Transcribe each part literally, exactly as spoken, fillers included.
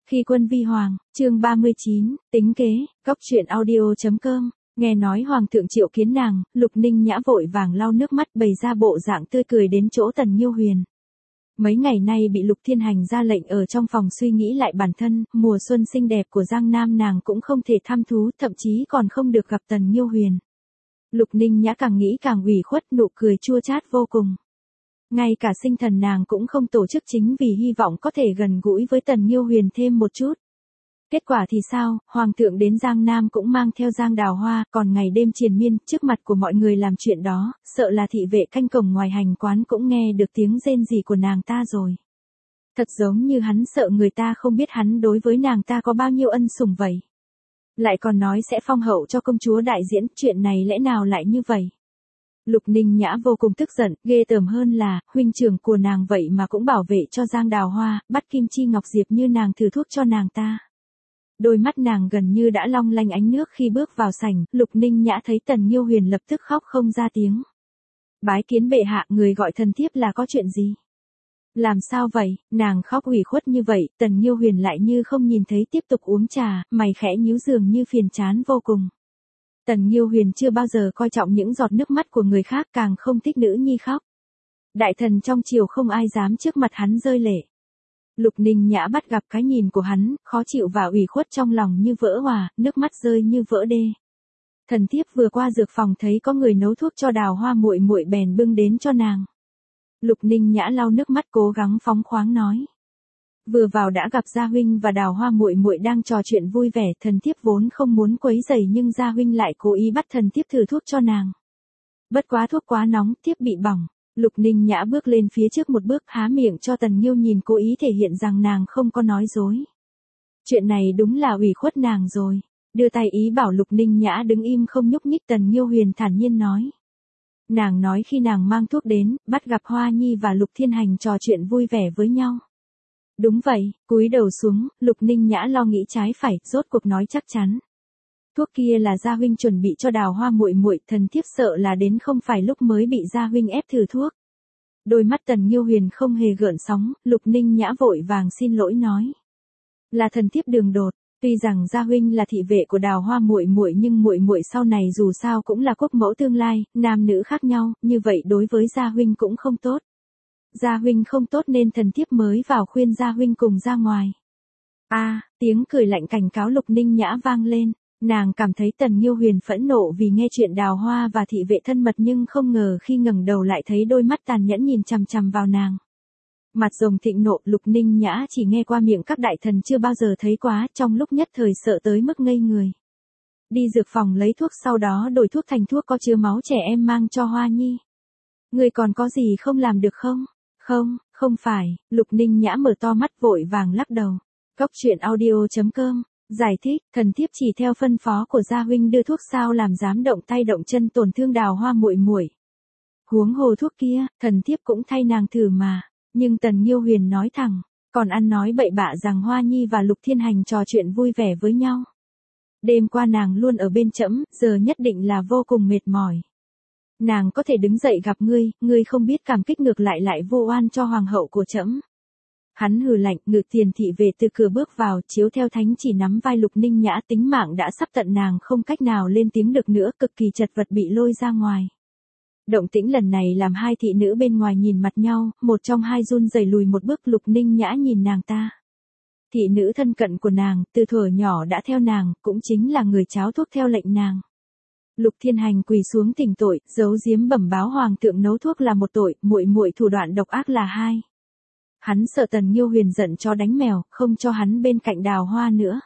Khi quân vi hoàng, chương ba mươi chín, tính kế, góc truyện audio.com, nghe nói hoàng thượng triệu kiến nàng, Lục Ninh Nhã vội vàng lau nước mắt bày ra bộ dạng tươi cười đến chỗ Tần Nhiêu Huyền. Mấy ngày nay bị Lục Thiên Hành ra lệnh ở trong phòng suy nghĩ lại bản thân, mùa xuân xinh đẹp của Giang Nam nàng cũng không thể thăm thú, thậm chí còn không được gặp Tần Nhiêu Huyền. Lục Ninh Nhã càng nghĩ càng ủy khuất, nụ cười chua chát vô cùng. Ngay cả sinh thần nàng cũng không tổ chức chính vì hy vọng có thể gần gũi với Tần Nhiêu Huyền thêm một chút. Kết quả thì sao, Hoàng thượng đến Giang Nam cũng mang theo Giang Đào Hoa, còn ngày đêm triền miên, trước mặt của mọi người làm chuyện đó, sợ là thị vệ canh cổng ngoài hành quán cũng nghe được tiếng rên rỉ của nàng ta rồi. Thật giống như hắn sợ người ta không biết hắn đối với nàng ta có bao nhiêu ân sủng vậy. Lại còn nói sẽ phong hậu cho công chúa đại diễn, chuyện này lẽ nào lại như vậy? Lục Ninh Nhã vô cùng tức giận, ghê tởm hơn là, huynh trưởng của nàng vậy mà cũng bảo vệ cho Giang Đào Hoa, bắt Kim Chi Ngọc Diệp như nàng thử thuốc cho nàng ta. Đôi mắt nàng gần như đã long lanh ánh nước khi bước vào sảnh, Lục Ninh Nhã thấy Tần Nhiêu Huyền lập tức khóc không ra tiếng. Bái kiến bệ hạ, người gọi thần thiếp là có chuyện gì? Làm sao vậy, nàng khóc ủy khuất như vậy, Tần Nhiêu Huyền lại như không nhìn thấy tiếp tục uống trà, mày khẽ nhíu dường như phiền chán vô cùng. Tần Nhiêu Huyền chưa bao giờ coi trọng những giọt nước mắt của người khác, càng không thích nữ nhi khóc. Đại thần trong triều không ai dám trước mặt hắn rơi lệ. Lục Ninh Nhã bắt gặp cái nhìn của hắn, khó chịu và ủy khuất trong lòng như vỡ hòa, nước mắt rơi như vỡ đê. Thần thiếp vừa qua dược phòng thấy có người nấu thuốc cho Đào Hoa muội muội bèn bưng đến cho nàng. Lục Ninh Nhã lau nước mắt cố gắng phóng khoáng nói. Vừa vào đã gặp Gia huynh và Đào Hoa muội muội đang trò chuyện vui vẻ, thần thiếp vốn không muốn quấy rầy nhưng Gia huynh lại cố ý bắt thần thiếp thử thuốc cho nàng. Bất quá thuốc quá nóng, thiếp bị bỏng. Lục Ninh Nhã bước lên phía trước một bước, há miệng cho Tần Nhiêu nhìn, cố ý thể hiện rằng nàng không có nói dối. Chuyện này đúng là ủy khuất nàng rồi. Đưa tay ý bảo Lục Ninh Nhã đứng im không nhúc nhích, Tần Nhiêu Huyền thản nhiên nói. Nàng nói khi nàng mang thuốc đến, bắt gặp Hoa Nhi và Lục Thiên Hành trò chuyện vui vẻ với nhau. Đúng vậy, cúi đầu xuống, Lục Ninh Nhã lo nghĩ trái phải, rốt cuộc nói chắc chắn. Thuốc kia là Gia huynh chuẩn bị cho Đào Hoa muội muội, thần thiếp sợ là đến không phải lúc mới bị Gia huynh ép thử thuốc. Đôi mắt Tần Nhiêu Huyền không hề gợn sóng, Lục Ninh Nhã vội vàng xin lỗi nói. Là thần thiếp đường đột, tuy rằng Gia huynh là thị vệ của Đào Hoa muội muội nhưng muội muội sau này dù sao cũng là quốc mẫu tương lai, nam nữ khác nhau, như vậy đối với Gia huynh cũng không tốt. Gia huynh không tốt nên thần thiếp mới vào khuyên Gia huynh cùng ra ngoài. A, à, tiếng cười lạnh cảnh cáo Lục Ninh Nhã vang lên. Nàng cảm thấy Tần Nhiêu Huyền phẫn nộ vì nghe chuyện Đào Hoa và thị vệ thân mật, nhưng không ngờ khi ngẩng đầu lại thấy đôi mắt tàn nhẫn nhìn chằm chằm vào nàng. Mặt rồng thịnh nộ, Lục Ninh Nhã chỉ nghe qua miệng các đại thần chưa bao giờ thấy quá, trong lúc nhất thời sợ tới mức ngây người. Đi dược phòng lấy thuốc, sau đó đổi thuốc thành thuốc có chứa máu trẻ em mang cho Hoa Nhi. Người còn có gì không làm được không? Không, không phải, Lục Ninh Nhã mở to mắt vội vàng lắc đầu. Góc truyện audio.com giải thích, thần thiếp chỉ theo phân phó của Gia huynh đưa thuốc, sao làm dám động tay động chân tổn thương Đào Hoa muội muội. Huống hồ thuốc kia, thần thiếp cũng thay nàng thử mà. Nhưng Tần Nhiêu Huyền nói thẳng, còn ăn nói bậy bạ rằng Hoa Nhi và Lục Thiên Hành trò chuyện vui vẻ với nhau. Đêm qua nàng luôn ở bên trẫm, giờ nhất định là vô cùng mệt mỏi. Nàng có thể đứng dậy gặp ngươi, ngươi không biết cảm kích, ngược lại lại vô oan cho hoàng hậu của trẫm. Hắn hừ lạnh, ngự tiền thị vệ từ cửa bước vào, chiếu theo thánh chỉ nắm vai Lục Ninh Nhã, tính mạng đã sắp tận, nàng không cách nào lên tiếng được nữa, cực kỳ chật vật bị lôi ra ngoài. Động tĩnh lần này làm hai thị nữ bên ngoài nhìn mặt nhau, một trong hai run rẩy lùi một bước. Lục Ninh Nhã nhìn nàng ta. Thị nữ thân cận của nàng, từ thuở nhỏ đã theo nàng, cũng chính là người cháo thuốc theo lệnh nàng. Lục Thiên Hành quỳ xuống thỉnh tội, giấu giếm bẩm báo hoàng thượng nấu thuốc là một tội, muội muội thủ đoạn độc ác là hai. Hắn sợ Tần Nhiêu Huyền giận cho đánh mèo, không cho hắn bên cạnh Đào Hoa nữa.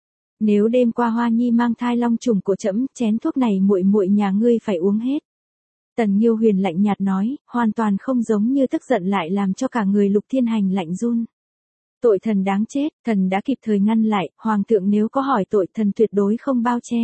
Nếu đêm qua Hoa Nhi mang thai long trùng của trẫm, chén thuốc này muội muội nhà ngươi phải uống hết. Tần Nhiêu Huyền lạnh nhạt nói, hoàn toàn không giống như tức giận, lại làm cho cả người Lục Thiên Hành lạnh run. Tội thần đáng chết, thần đã kịp thời ngăn lại, hoàng thượng nếu có hỏi tội, thần tuyệt đối không bao che.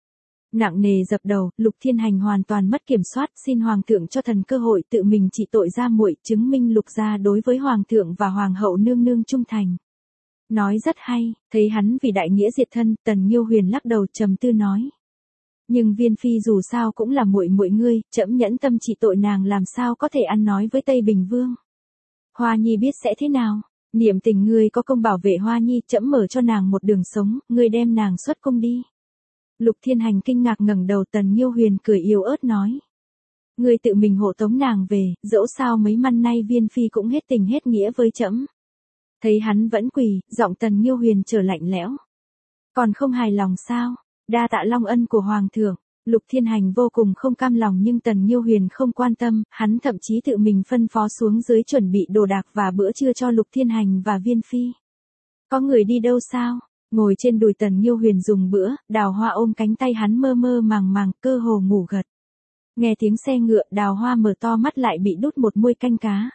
Nặng nề dập đầu, Lục Thiên Hành hoàn toàn mất kiểm soát, xin hoàng thượng cho thần cơ hội tự mình trị tội gia muội, chứng minh Lục gia đối với hoàng thượng và hoàng hậu nương nương trung thành. Nói rất hay, thấy hắn vì đại nghĩa diệt thân, Tần Nhiêu Huyền lắc đầu trầm tư nói. Nhưng Viên phi dù sao cũng là muội muội ngươi, trẫm nhẫn tâm trị tội nàng, làm sao có thể ăn nói với Tây Bình Vương. Hoa Nhi biết sẽ thế nào? Niệm tình ngươi có công bảo vệ Hoa Nhi, trẫm mở cho nàng một đường sống, ngươi đem nàng xuất cung đi. Lục Thiên Hành kinh ngạc ngẩng đầu, Tần Nhiêu Huyền cười yếu ớt nói. Ngươi tự mình hộ tống nàng về, dẫu sao mấy năm nay Viên Phi cũng hết tình hết nghĩa với trẫm. Thấy hắn vẫn quỳ, giọng Tần Nhiêu Huyền trở lạnh lẽo. Còn không hài lòng sao? Đa tạ long ân của Hoàng thượng. Lục Thiên Hành vô cùng không cam lòng nhưng Tần Nhiêu Huyền không quan tâm, hắn thậm chí tự mình phân phó xuống dưới chuẩn bị đồ đạc và bữa trưa cho Lục Thiên Hành và Viên Phi. Có người đi đâu sao? Ngồi trên đùi Tần Nhiêu Huyền dùng bữa, Đào Hoa ôm cánh tay hắn mơ mơ màng màng, cơ hồ ngủ gật. Nghe tiếng xe ngựa, Đào Hoa mở to mắt lại bị đút một muôi canh cá.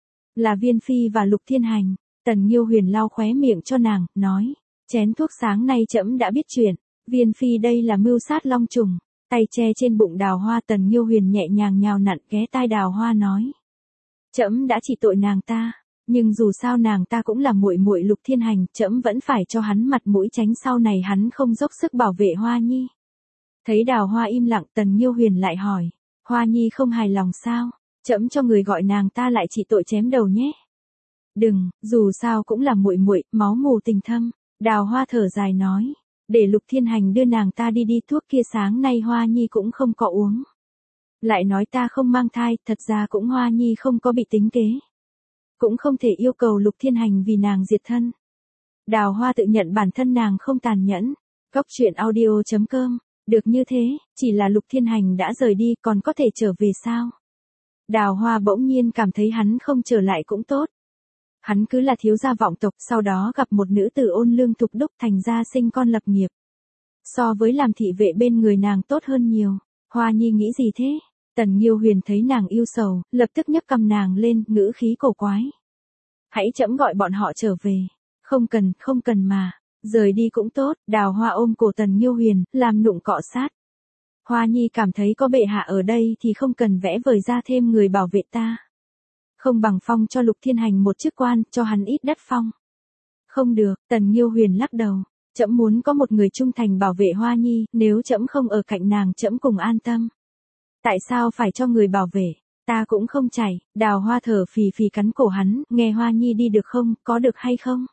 Là Viên Phi và Lục Thiên Hành. Tần Nhiêu Huyền lau khóe miệng cho nàng, nói. Chén thuốc sáng nay trẫm đã biết chuyện. Viên Phi đây là mưu sát long trùng. Tay che trên bụng Đào Hoa, Tần Nhiêu Huyền nhẹ nhàng nhào nặn ghé tai Đào Hoa nói. Trẫm đã chỉ tội nàng ta, nhưng dù sao nàng ta cũng là muội muội Lục Thiên Hành, trẫm vẫn phải cho hắn mặt mũi tránh sau này hắn không dốc sức bảo vệ Hoa Nhi. Thấy Đào Hoa im lặng, Tần Nhiêu Huyền lại hỏi, Hoa Nhi không hài lòng sao? Trẫm cho người gọi nàng ta lại chỉ tội chém đầu nhé. Đừng, dù sao cũng là muội muội, máu mù tình thâm. Đào Hoa thở dài nói. Để Lục Thiên Hành đưa nàng ta đi đi, thuốc kia sáng nay Hoa Nhi cũng không có uống. Lại nói ta không mang thai, thật ra cũng Hoa Nhi không có bị tính kế. Cũng không thể yêu cầu Lục Thiên Hành vì nàng diệt thân. Đào Hoa tự nhận bản thân nàng không tàn nhẫn. Góc truyện audio chấm com. Được như thế, chỉ là Lục Thiên Hành đã rời đi còn có thể trở về sao? Đào Hoa bỗng nhiên cảm thấy hắn không trở lại cũng tốt. Hắn cứ là thiếu gia vọng tộc, sau đó gặp một nữ tử ôn lương thục đúc, thành ra sinh con lập nghiệp. So với làm thị vệ bên người nàng tốt hơn nhiều. Hoa Nhi nghĩ gì thế? Tần Nhiêu Huyền thấy nàng yêu sầu, lập tức nhấc cầm nàng lên, ngữ khí cổ quái. Hãy trẫm gọi bọn họ trở về. Không cần, không cần mà. Rời đi cũng tốt. Đào Hoa ôm cổ Tần Nhiêu Huyền, làm nụng cọ sát. Hoa Nhi cảm thấy có bệ hạ ở đây thì không cần vẽ vời ra thêm người bảo vệ ta. Không bằng phong cho Lục Thiên Hành một chức quan, cho hắn ít đất phong. Không được, Tần Nhiêu Huyền lắc đầu. Trẫm muốn có một người trung thành bảo vệ Hoa Nhi, nếu trẫm không ở cạnh nàng trẫm cùng an tâm. Tại sao phải cho người bảo vệ? Ta cũng không chảy. Đào Hoa thở phì phì cắn cổ hắn, nghe Hoa Nhi đi được không, có được hay không?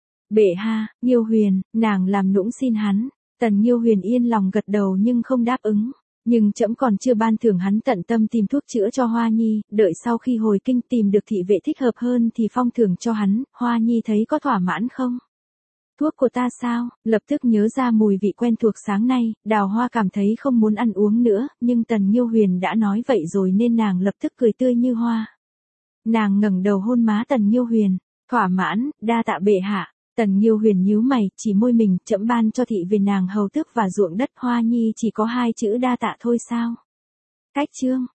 Bệ hạ, Nhiêu Huyền, nàng làm nũng xin hắn. Tần Nhiêu Huyền yên lòng gật đầu nhưng không đáp ứng. Nhưng trẫm còn chưa ban thưởng hắn tận tâm tìm thuốc chữa cho Hoa Nhi, đợi sau khi hồi kinh tìm được thị vệ thích hợp hơn thì phong thưởng cho hắn. Hoa Nhi thấy có thỏa mãn không? Thuốc của ta sao? Lập tức nhớ ra mùi vị quen thuộc sáng nay, Đào Hoa cảm thấy không muốn ăn uống nữa, nhưng Tần Nhiêu Huyền đã nói vậy rồi nên nàng lập tức cười tươi như hoa. Nàng ngẩng đầu hôn má Tần Nhiêu Huyền, thỏa mãn, đa tạ bệ hạ. Tần Nhiêu Huyền nhíu mày, chỉ môi mình, trẫm ban cho thị về nàng hầu tước và ruộng đất, Hoa Nhi chỉ có hai chữ đa tạ thôi sao? Cách chương